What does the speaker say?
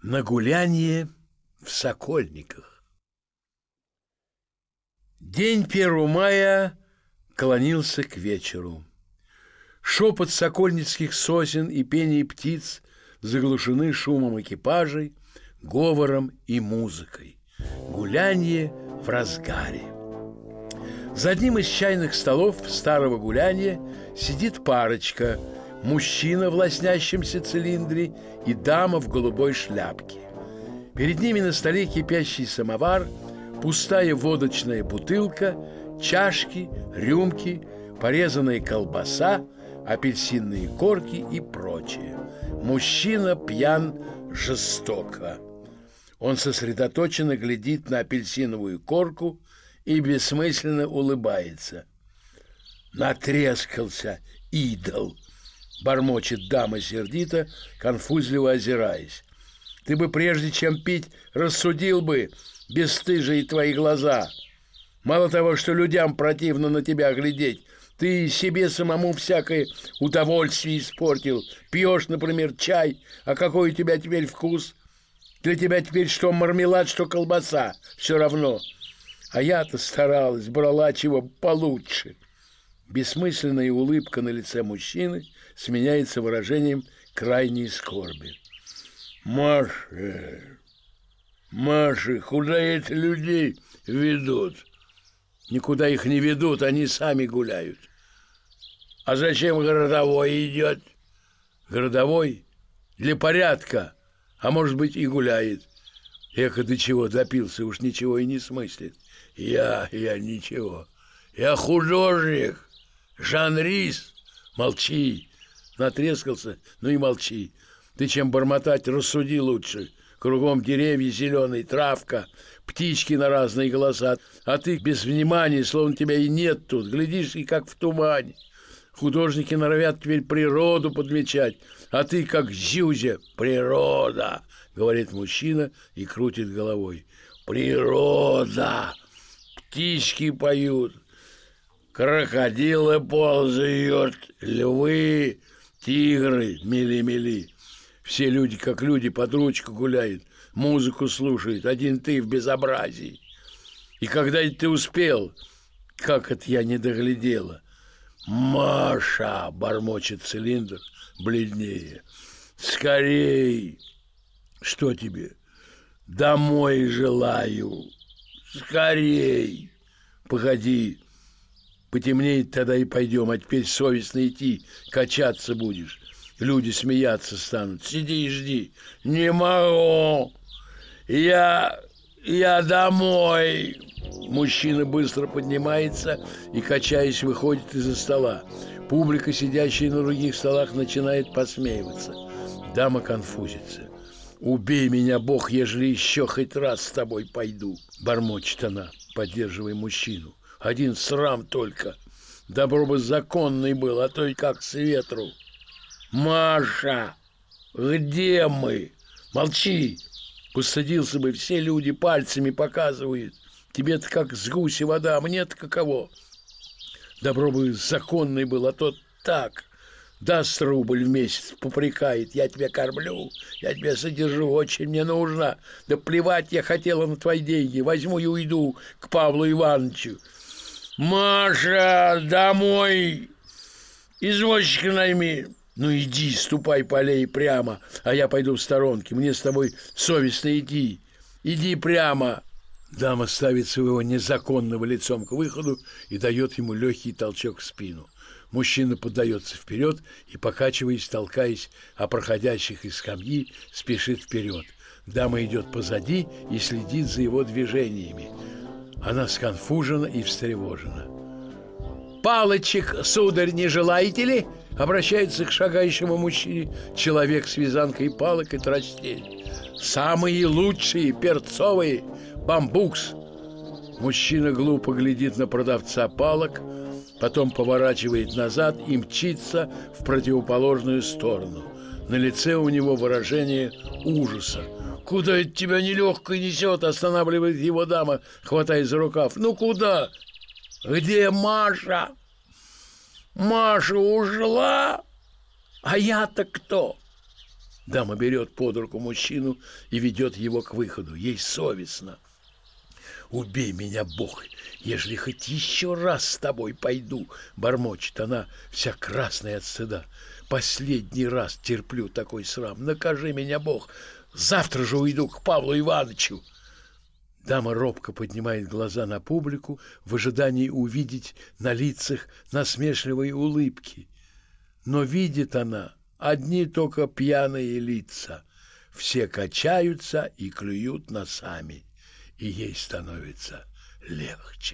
На гулянье в Сокольниках. День 1 мая клонился к вечеру. Шепот сокольницких сосен и пение птиц заглушены шумом экипажей, говором и музыкой. Гулянье в разгаре. За одним из чайных столов старого гулянья сидит парочка – мужчина в лоснящемся цилиндре и дама в голубой шляпке. Перед ними на столе кипящий самовар, пустая водочная бутылка, чашки, рюмки, порезанная колбаса, апельсинные корки и прочее. Мужчина пьян жестоко. Он сосредоточенно глядит на апельсиновую корку и бессмысленно улыбается. «Натрескался, идол!» — бормочет дама сердито, конфузливо озираясь. «Ты бы, прежде чем пить, рассудил бы, бесстыжие твои глаза. Мало того, что людям противно на тебя глядеть, ты себе самому всякое удовольствие испортил. Пьешь, например, чай, а какой у тебя теперь вкус? Для тебя теперь что мармелад, что колбаса, все равно. А я-то старалась, брала чего получше». Бессмысленная улыбка на лице мужчины сменяется выражением крайней скорби. Маша, куда эти людей ведут?» «Никуда их не ведут, они сами гуляют». «А зачем городовой идет?» «Городовой? Для порядка, а может быть и гуляет. Эко до чего допился, уж ничего и не смыслит». Я ничего. Я художник, жанрист». «Молчи!» Натрескался, ну и молчи. Ты чем бормотать, рассуди лучше. Кругом деревья зеленые, травка, птички на разные голоса. А ты без внимания, словно тебя и нет тут. Глядишь, и как в тумане. Художники норовят теперь природу подмечать, а ты как зюзя. «Природа!» — говорит мужчина и крутит головой. «Природа! Птички поют, крокодилы ползают, львы, тигры мели-мели. Все люди, как люди, под ручку гуляют, музыку слушают, один ты в безобразии. И когда ты успел, как это я не доглядела?» «Маша!» — бормочет цилиндр, бледнее. «Скорей!» «Что тебе?» «Домой желаю!» «Скорей!» «Погоди, потемнеет, тогда и пойдем, а теперь совестно идти, качаться будешь. Люди смеяться станут. Сиди и жди». «Не могу! Я домой!» Мужчина быстро поднимается и, качаясь, выходит из-за стола. Публика, сидящая на других столах, начинает посмеиваться. Дама конфузится. «Убей меня, Бог, ежели еще хоть раз с тобой пойду», — бормочет она, поддерживая мужчину. «Один срам только. Добро бы законный был, а то и как с ветру». «Маша, где мы?» «Молчи! Посадился бы, все люди пальцами показывают. Тебе-то как с гуся вода, а мне-то каково? Добро бы законный был, а то так. Даст рубль в месяц, попрекает. Я тебя кормлю, я тебя содержу, очень мне нужно. Да плевать я хотела на твои деньги. Возьму и уйду к Павлу Ивановичу». «Маша, домой! Извозчика найми». «Ну иди, ступай по аллее прямо, а я пойду в сторонке. Мне с тобой совестно идти. Иди прямо». Дама ставит своего незаконного лицом к выходу и дает ему легкий толчок в спину. Мужчина поддается вперед и, покачиваясь, толкаясь о проходящих из скамьи, спешит вперед. Дама идет позади и следит за его движениями. Она сконфужена и встревожена. «Палочек, сударь, не желаете ли?» — обращается к шагающему мужчине человек с вязанкой палок и тростей. «Самые лучшие, перцовые, бамбукс». Мужчина глупо глядит на продавца палок, потом поворачивает назад и мчится в противоположную сторону. На лице у него выражение ужаса. «Куда это тебя нелегко несет?» — останавливает его дама, хватая за рукав. «Ну куда?» «Где Маша?» «Маша ушла? А я-то кто?» Дама берет под руку мужчину и ведет его к выходу. Ей совестно. «Убей меня, Бог, ежели хоть еще раз с тобой пойду!» — бормочет она, вся красная от стыда. «Последний раз терплю такой срам. Накажи меня, Бог! Завтра же уйду к Павлу Ивановичу!» Дама робко поднимает глаза на публику в ожидании увидеть на лицах насмешливые улыбки. Но видит она одни только пьяные лица. Все качаются и клюют носами, и ей становится легче.